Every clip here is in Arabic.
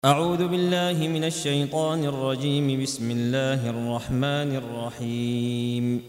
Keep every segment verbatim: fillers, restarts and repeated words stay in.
أعوذ بالله من الشيطان الرجيم. بسم الله الرحمن الرحيم.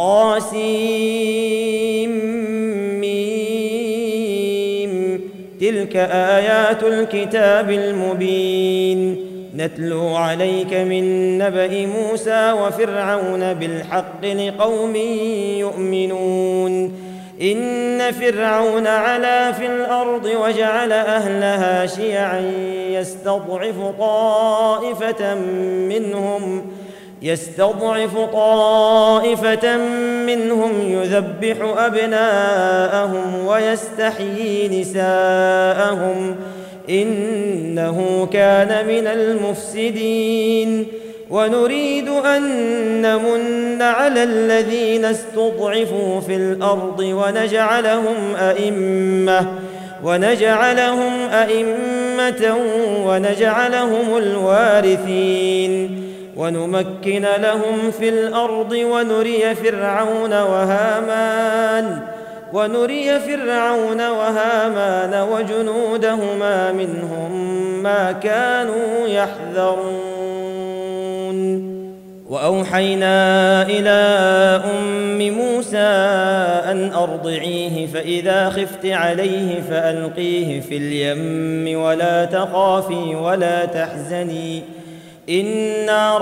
طاسيم. تلك آيات الكتاب المبين نتلو عليك من نبأ موسى وفرعون بالحق لقوم يؤمنون. إن فرعون علا في الأرض وجعل أهلها شيعا يستضعف طائفة منهم يستضعف طائفة منهم يذبح أبناءهم ويستحيي نساءهم إنه كان من المفسدين. ونريد أن نمن على الذين استضعفوا في الأرض ونجعلهم أئمة ونجعلهم أئمة ونجعلهم الوارثين ونمكن لهم في الأرض ونري فرعون وهامان ونري فرعون وهامان وجنودهما منهم ما كانوا يحذرون. وأوحينا إلى أم موسى أن أرضعيه فإذا خفت عليه فألقيه في اليم ولا تخافي ولا تحزني إنا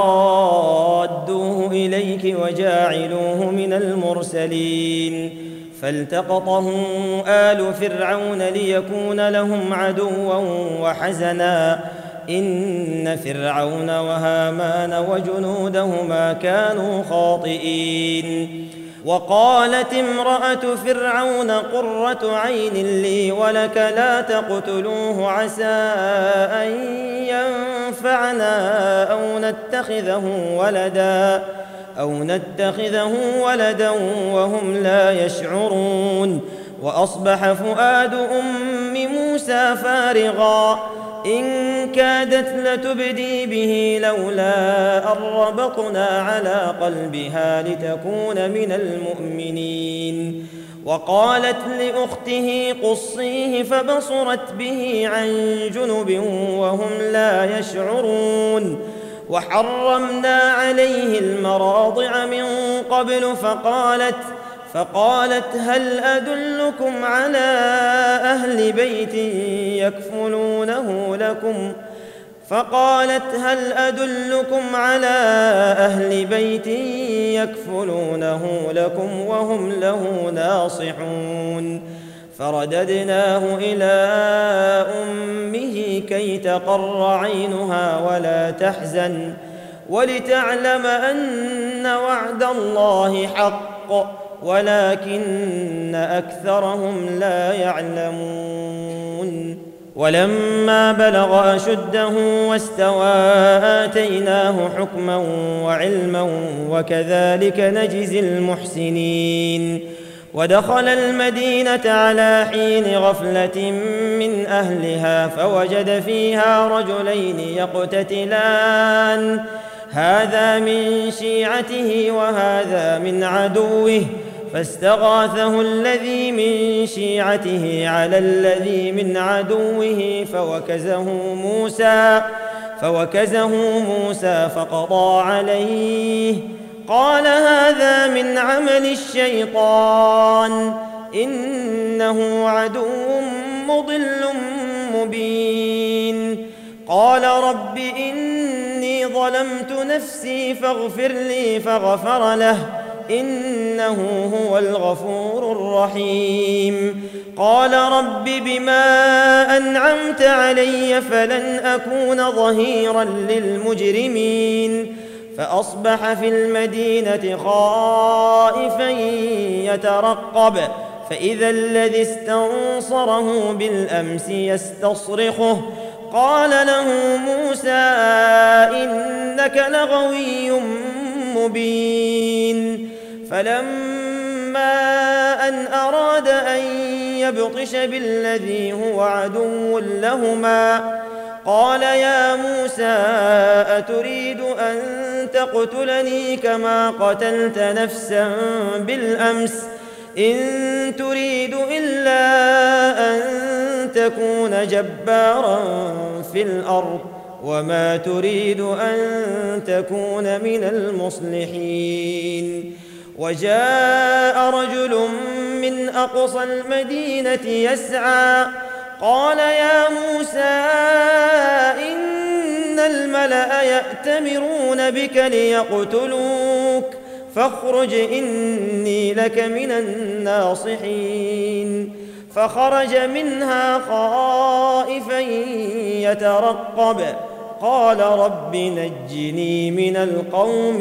رادوه إليك وجاعلوه من المرسلين. فالتقطه آل فرعون ليكون لهم عدوا وحزنا إن فرعون وهامان وجنودهما كانوا خاطئين. وقالت امرأة فرعون قرة عين لي ولك لا تقتلوه عسى أن ينفعنا أو نتخذه ولدا أو نتخذه ولدا وهم لا يشعرون. وأصبح فؤاد أم موسى فارغا إن كادت لتبدي به لولا أن ربطنا على قلبها لتكون من المؤمنين. وقالت لأخته قصيه فبصرت به عن جنب وهم لا يشعرون. وحرمنا عليه المراضع من قبل فقالت فقالت هل أدلكم على أهل بيت يكفلونه لكم فقالت هل أدلكم على أهل بيت يكفلونه لكم وهم له ناصحون. فرددناه إلى أمه كي تقر عينها ولا تحزن ولتعلم أن وعد الله حق ولكن أكثرهم لا يعلمون. ولما بلغ أشده واستوى آتيناه حكما وعلما وكذلك نجزي المحسنين. ودخل المدينة على حين غفلة من أهلها فوجد فيها رجلين يقتتلان هذا من شيعته وهذا من عدوه فاستغاثه الذي من شيعته على الذي من عدوه فوكزه موسى فوكزه موسى فقضى عليه قال هذا من عمل الشيطان إنه عدو مضل مبين. قال رب إني ظلمت نفسي فاغفر لي فغفر له إنه هو الغفور الرحيم. قال رب بما أنعمت علي فلن أكون ظهيرا للمجرمين. فأصبح في المدينة خائفا يترقب فإذا الذي استنصره بالأمس يستصرخه قال له موسى إنك لغوي مبين. فلما أن أراد أن يبطش بالذي هو عدو لهما قال يا موسى أتريد أن تقتلني كما قتلت نفسا بالأمس إن تريد إلا أن تكون جبارا في في الأرض وما تريد أن تكون من المصلحين. وجاء رجل من أقصى المدينة يسعى قال يا موسى إن الملأ يأتمرون بك ليقتلوك فاخرج إني لك من الناصحين. فخرج منها خائفا يترقب قال رب نجني من القوم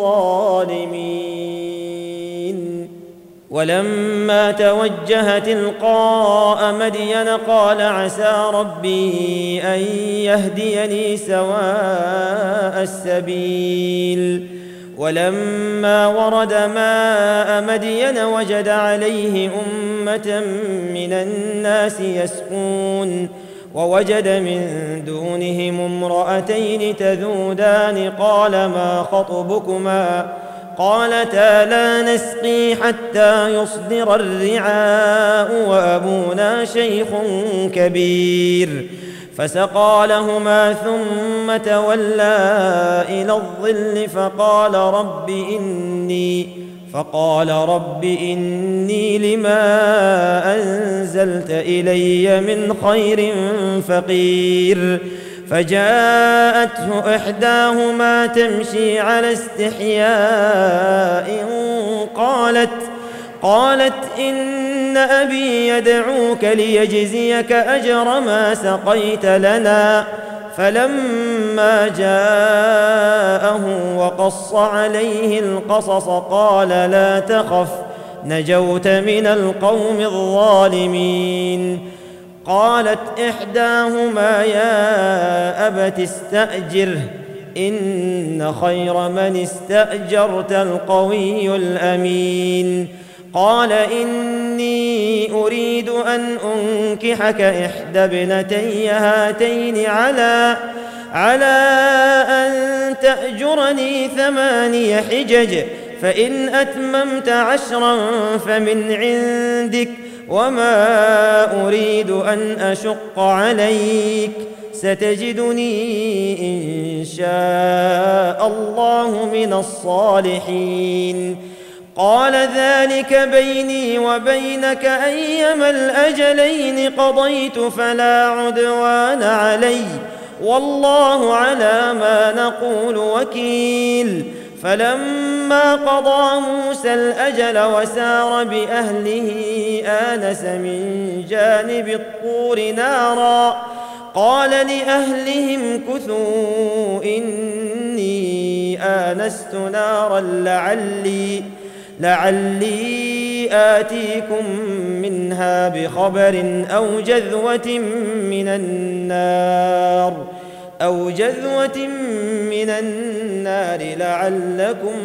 الظالمين. ولما توجه تلقاء مدين قال عسى ربي أن يهديني سواء السبيل. ولما ورد ماء مدين وجد عليه أمة من الناس يسقون ووجد من دونهم امرأتين تذودان قال ما خطبكما قالتا لا نسقي حتى يصدر الرعاء وأبونا شيخ كبير. فسقى لهما ثم تولى إلى الظل فقال رب إني فقال رب إني لما أنزلت إلي من خير فقير. فجاءته إحداهما تمشي على استحياء قالت قالت إن أبي يدعوك ليجزيك أجر ما سقيت لنا. فلما جاءه وقص عليه القصص قال لا تخف نجوت من القوم الظالمين. قالت إحداهما يا أبت استأجره إن خير من استأجرت القوي الأمين. قال إني أريد أن أنكحك إحدى ابنتي هاتين على على أن تأجرني ثماني حجج فإن أتممت عشرا فمن عندك وما أريد أن أشق عليك ستجدني إن شاء الله من الصالحين. قال ذلك بيني وبينك أيما الأجلين قضيت فلا عدوان علي والله على ما نقول وكيل. فلما قضى موسى الأجل وسار بأهله آنس من جانب الطور نارا قال لأهلهم كثوا إني آنست نارا لعلي لعلي آتيكم منها بخبر أو جذوة من النار أو جذوة من النار لعلكم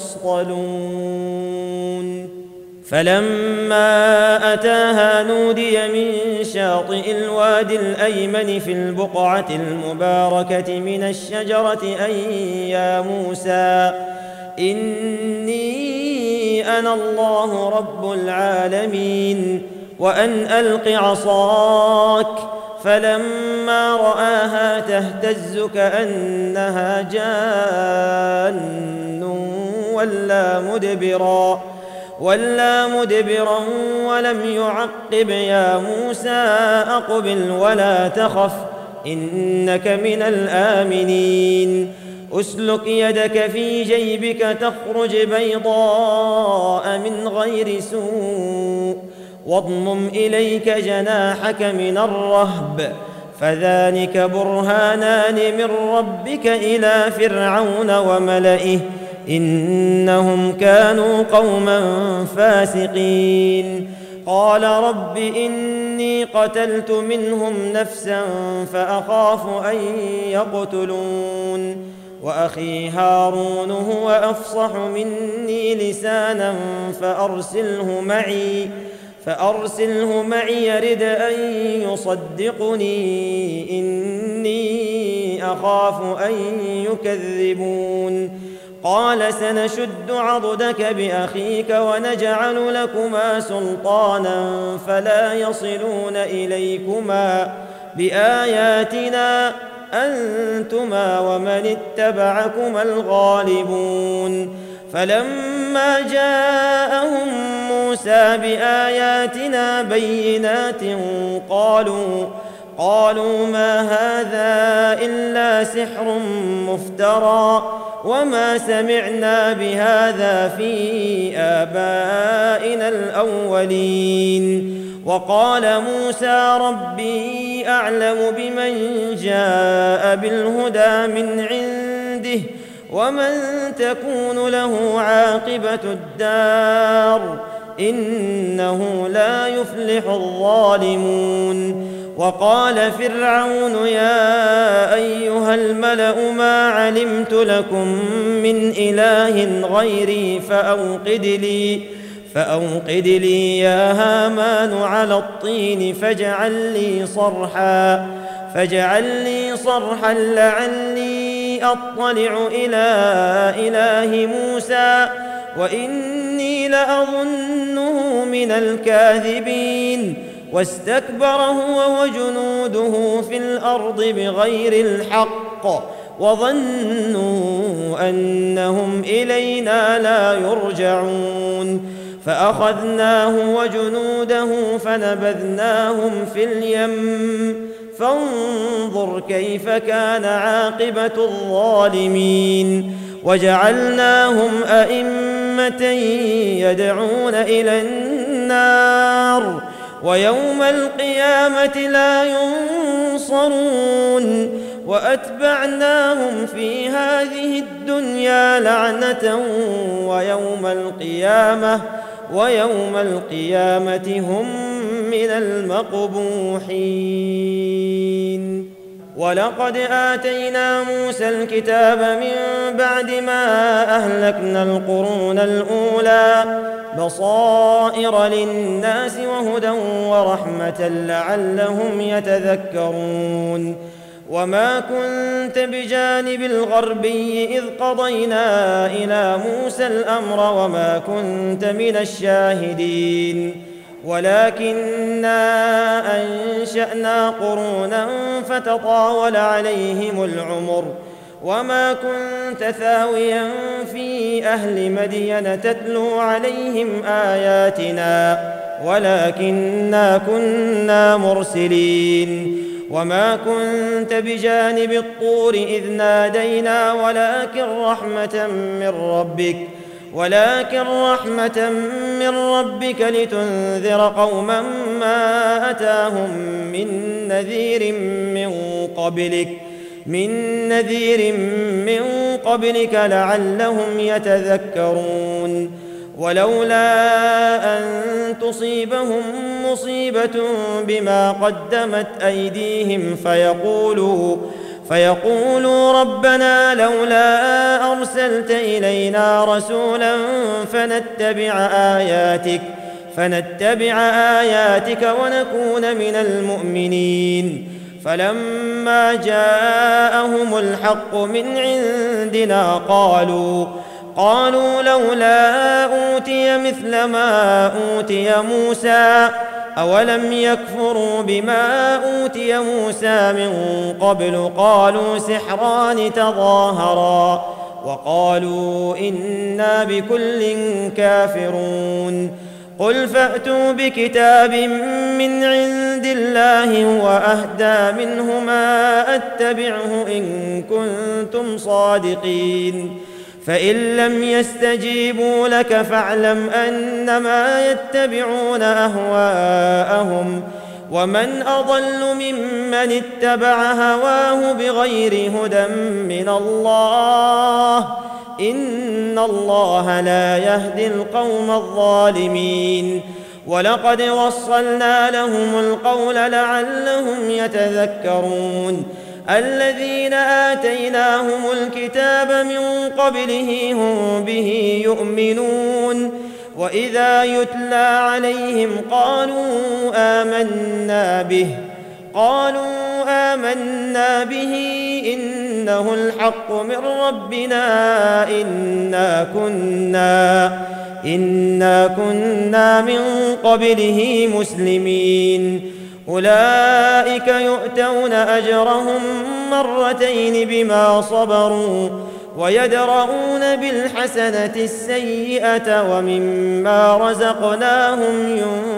تصطلون. فلما أتاها نودي من شاطئ الوادي الأيمن في البقعة المباركة من الشجرة أن يا موسى إني أنا الله رب العالمين وأن ألق عصاك. فلما رآها تهتز كأنها جان ولا مدبرا ولا مدبرا ولم يعقب يا موسى أقبل ولا تخف إنك من الآمنين. أسلك يدك في جيبك تخرج بيضاء من غير سوء واضمم إليك جناحك من الرهب فذلك برهانان من ربك إلى فرعون وملئه إنهم كانوا قوما فاسقين. قال رب إني قتلت منهم نفسا فأخاف أن يقتلون وأخي هارون هو أفصح مني لسانا فأرسله معي فأرسله معي يرد أن يصدقني إني أخاف أن يكذبون. قال سنشد عضدك بأخيك ونجعل لكما سلطانا فلا يصلون إليكما بآياتنا أنتما ومن اتبعكما الغالبون. فلما جاءهم موسى بآياتنا بينات قالوا قالوا ما هذا إلا سحر مفترى وما سمعنا بهذا في آبائنا الأولين. وقال موسى ربي أعلم بمن جاء بالهدى من عنده ومن تكون له عاقبة الدار إنه لا يفلح الظالمون. وقال فرعون يا أيها الملأ ما علمت لكم من إله غيري فأوقد لي فأوقد لي يا هامان على الطين فاجعل لي صرحا فاجعل لي صرحا لعلي أطلع إلى إله موسى وإني لأظنه من الكاذبين. واستكبر هو وجنوده في الأرض بغير الحق وظنوا أنهم إلينا لا يرجعون. فأخذناه وجنوده فنبذناهم في اليم فانظر كيف كان عاقبة الظالمين. وجعلناهم أئمة يدعون إلى النار ويوم القيامة لا ينصرون. وأتبعناهم في هذه الدنيا لعنة ويوم القيامة ويوم القيامة هم من المقبوحين. ولقد آتينا موسى الكتاب من بعد ما أهلكنا القرون الأولى بصائر للناس وهدى ورحمة لعلهم يتذكرون. وما كنت بجانب الغربي إذ قضينا إلى موسى الأمر وما كنت من الشاهدين ولكننا أنشأنا قرونا فتطاول عليهم العمر وما كنت ثاويا في أهل مدين تتلو عليهم آياتنا ولكننا كنا مرسلين. وما كنت بجانب الطور إذ نادينا ولكن رحمة من ربك ولكن رحمة من ربك لتنذر قوما ما أتاهم من نذير من قبلك من نذير من قبلك لعلهم يتذكرون. ولولا أن تصيبهم مصيبة بما قدمت أيديهم فيقولوا فيقولوا ربنا لولا أرسلت إلينا رسولا فنتبع آياتك فنتبع آياتك ونكون من المؤمنين. فلما جاءهم الحق من عندنا قالوا قالوا لولا أوتي مثل ما أوتي موسى أولم يكفروا بما أوتي موسى من قبل قالوا سحران تظاهرا وقالوا إنا بكل كافرون. قل فأتوا بكتاب من عند الله هو أهدى منهما أتبعه إن كنتم صادقين. فإن لم يستجيبوا لك فاعلم أنما يتبعون أهواءهم ومن أضل ممن اتبع هواه بغير هدى من الله إن الله لا يهدي القوم الظالمين. ولقد وصلنا لهم القول لعلهم يتذكرون. الذين آتيناهم الكتاب من قبله هم به يؤمنون وإذا يتلى عليهم قالوا آمنا به قالوا آمنا به إنه الحق من ربنا إنا كنا إنا كنا من قبله مسلمين. أولئك يؤتون أجرهم مرتين بما صبروا ويدرؤون بالحسنة السيئة ومما رزقناهم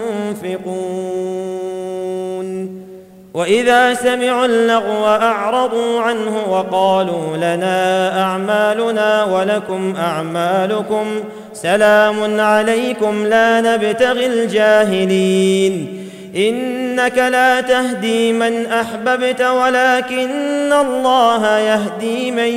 ينفقون وإذا سمعوا اللغو أعرضوا عنه وقالوا لنا أعمالنا ولكم أعمالكم سلام عليكم لا نبتغي الجاهلين إنك لا تهدي من أحببت ولكن الله يهدي من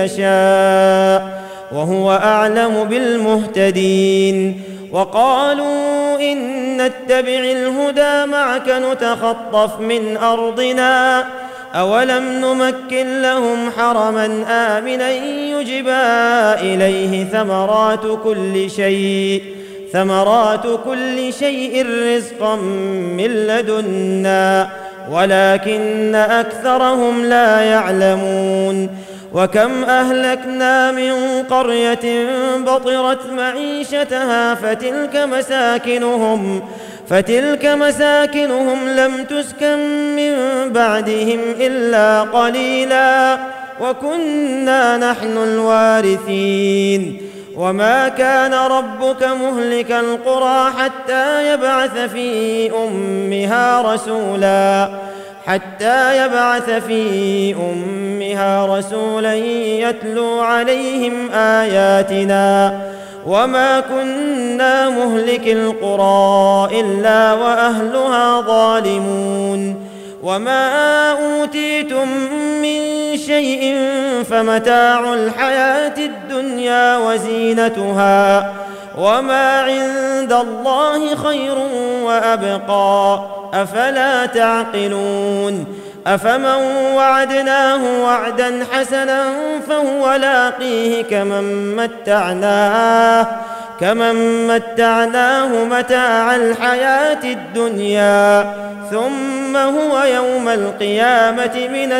يشاء وهو أعلم بالمهتدين وقالوا إن نتبع الهدى معك نتخطف من أرضنا أولم نمكن لهم حرما آمنا يجبى إليه ثمرات كل شيء ثمرات كل شيء رزقا من لدنا ولكن أكثرهم لا يعلمون وكم أهلكنا من قرية بطرت معيشتها فتلك مساكنهم فتلك مساكنهم لم تسكن من بعدهم إلا قليلا وكنا نحن الوارثين وما كان ربك مهلك القرى حتى يبعث في أمها رسولا حتى يبعث في أمها رسولا يتلو عليهم آياتنا وما كنا مهلك القرى إلا وأهلها ظالمون وما أوتيتم من شيء فمتاع الحياة الدنيا وزينتها وما عند الله خير وأبقى أفلا تعقلون أفمن وعدناه وعدا حسنا فهو لاقيه كمن متعناه كمن متعناه متاع الحياة الدنيا ثم هو يوم القيامة من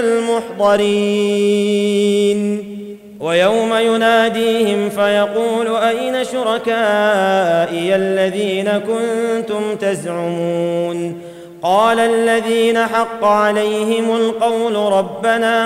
المحضرين ويوم يناديهم فيقول أين شركائي الذين كنتم تزعمون قال الذين حق عليهم القول ربنا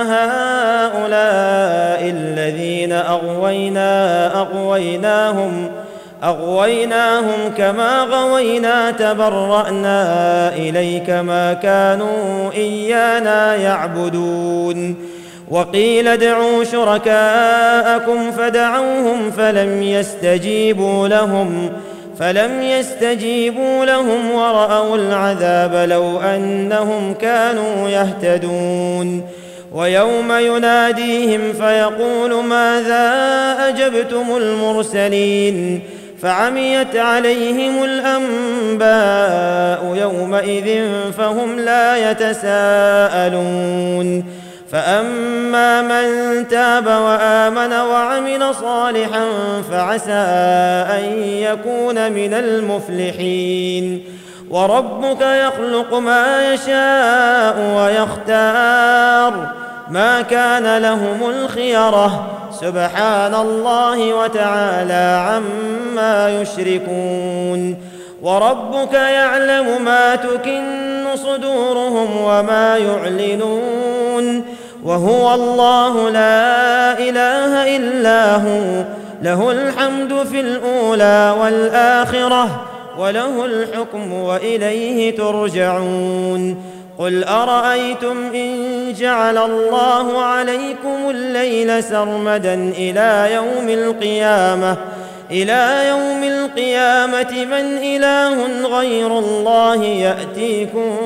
هؤلاء الذين أغوينا أغويناهم أغويناهم كما غوينا تبرأنا إليك ما كانوا إيانا يعبدون وقيل ادعوا شركاءكم فدعوهم فلم يستجيبوا لهم فلم يستجيبوا لهم ورأوا العذاب لو أنهم كانوا يهتدون ويوم يناديهم فيقول ماذا أجبتم المرسلين فعميت عليهم الأنباء يومئذ فهم لا يتساءلون فأما من تاب وآمن وعمل صالحا فعسى أن يكون من المفلحين وربك يخلق ما يشاء ويختار ما كان لهم الخيرة سبحان الله وتعالى عما يشركون وربك يعلم ما تكن صدورهم وما يعلنون وهو الله لا إله إلا هو له الحمد في الأولى والآخرة وله الحكم وإليه ترجعون قل أرأيتم إن جعل الله عليكم الليل سرمدا إلى يوم القيامة إلى يوم القيامة من إله غير الله يأتيكم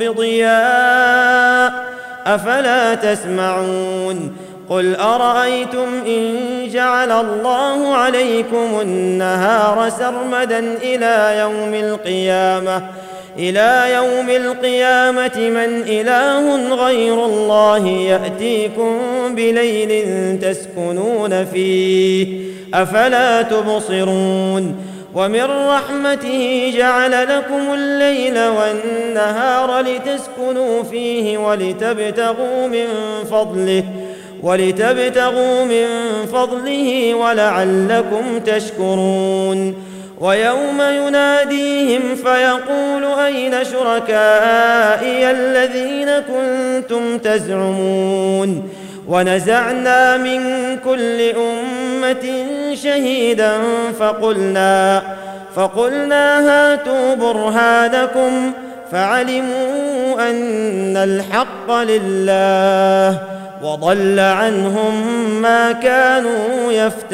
بضياء أفلا تسمعون قل أرأيتم إن جعل الله عليكم النهار سرمدا إلى يوم القيامة إلى يوم القيامة من إله غير الله يأتيكم بليل تسكنون فيه أفلا تبصرون ومن رحمته جعل لكم الليل والنهار لتسكنوا فيه ولتبتغوا من فضله ولتبتغوا من فضله ولعلكم تشكرون ويوم يناديهم فيقول أين شركائي الذين كنتم تزعمون ونزعنا من كل أمة شهيدا فقلنا فقلنا هاتوا برهانكم فعلموا أن الحق لله وضل عنهم ما كانوا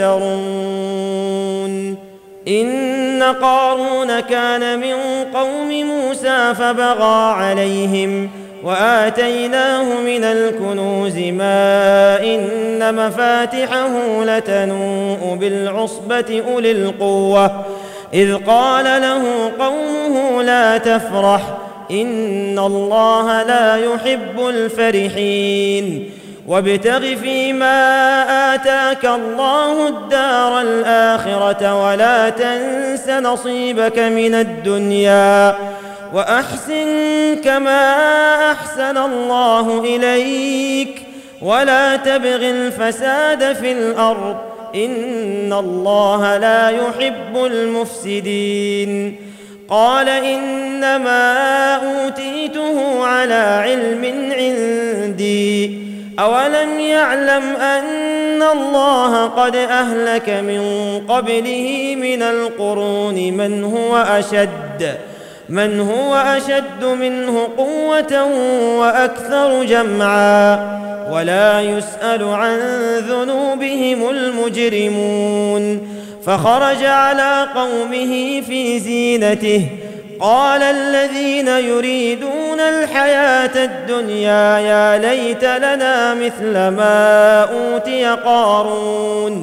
يفترون. إن قارون كان من قوم موسى فبغى عليهم وآتيناه من الكنوز ما إن مفاتحه لتنوء بالعصبة أولي القوة إذ قال له قومه لا تفرح إن الله لا يحب الفرحين وابتغ فيما آتاك الله الدار الآخرة ولا تنس نصيبك من الدنيا وأحسن كما أحسن الله إليك ولا تبغ الفساد في الأرض إن الله لا يحب المفسدين. قال إنما أوتيته على علم عندي أولم يعلم أن الله قد أهلك من قبله من القرون من هو أشد من هو أشد منه قوة وأكثر جمعا ولا يسأل عن ذنوبهم المجرمون. فخرج على قومه في زينته قال الذين يريدون الحياة الدنيا يا ليت لنا مثل ما أوتي قارون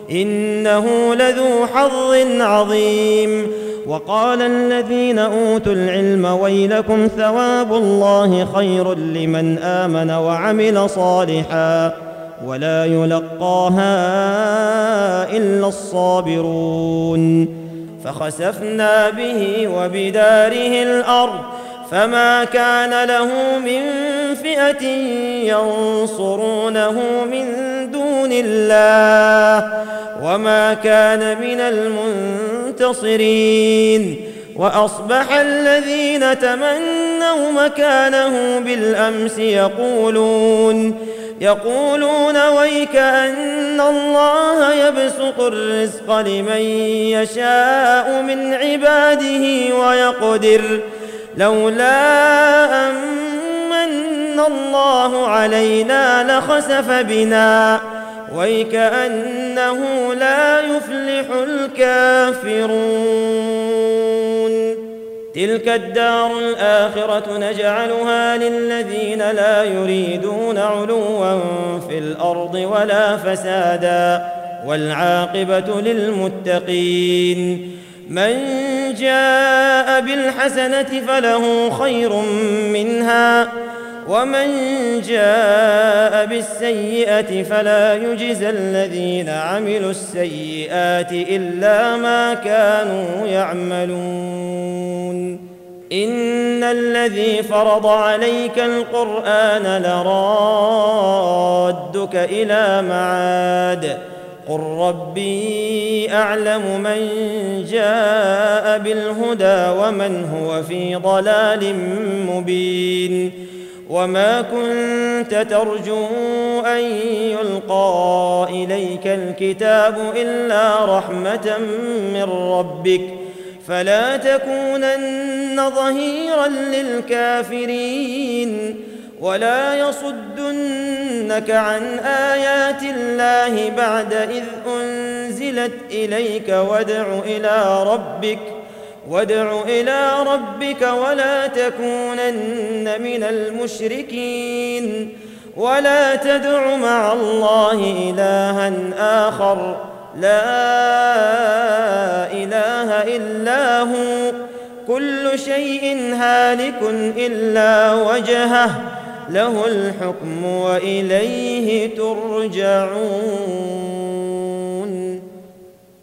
إنه لذو حظ عظيم. وقال الذين أوتوا العلم ويلكم ثواب الله خير لمن آمن وعمل صالحا ولا يلقاها إلا الصابرون. فخسفنا به وبداره الأرض فما كان له من فئة ينصرونه من دون الله وما كان من المنتصرين. وأصبح الذين تمنوا مكانه بالأمس يقولون يقولون ويك أن الله يبسط الرزق لمن يشاء من عباده ويقدر لولا أمن الله علينا لخسف بنا ويك أنه لا يفلح الكافرون. تلك الدار الآخرة نجعلها للذين لا يريدون علوا في الأرض ولا فسادا والعاقبة للمتقين. من جاء بالحسنة فله خير منها ومن جاء بالسيئة فلا يجزى الذين عملوا السيئات إلا ما كانوا يعملون. إن الذي فرض عليك القرآن لرادك إلى معاد قل ربي أعلم من جاء بالهدى ومن هو في ضلال مبين. وما كنت ترجو أن يلقى إليك الكتاب إلا رحمة من ربك فلا تكونن ظهيرا للكافرين ولا يصدنك عن آيات الله بعد إذ أنزلت إليك وادع إلى ربك وادع إلى ربك ولا تكونن من المشركين ولا تدع مع الله إلها آخر لا إله إلا هو كل شيء هالك إلا وجهه له الحكم وإليه ترجعون.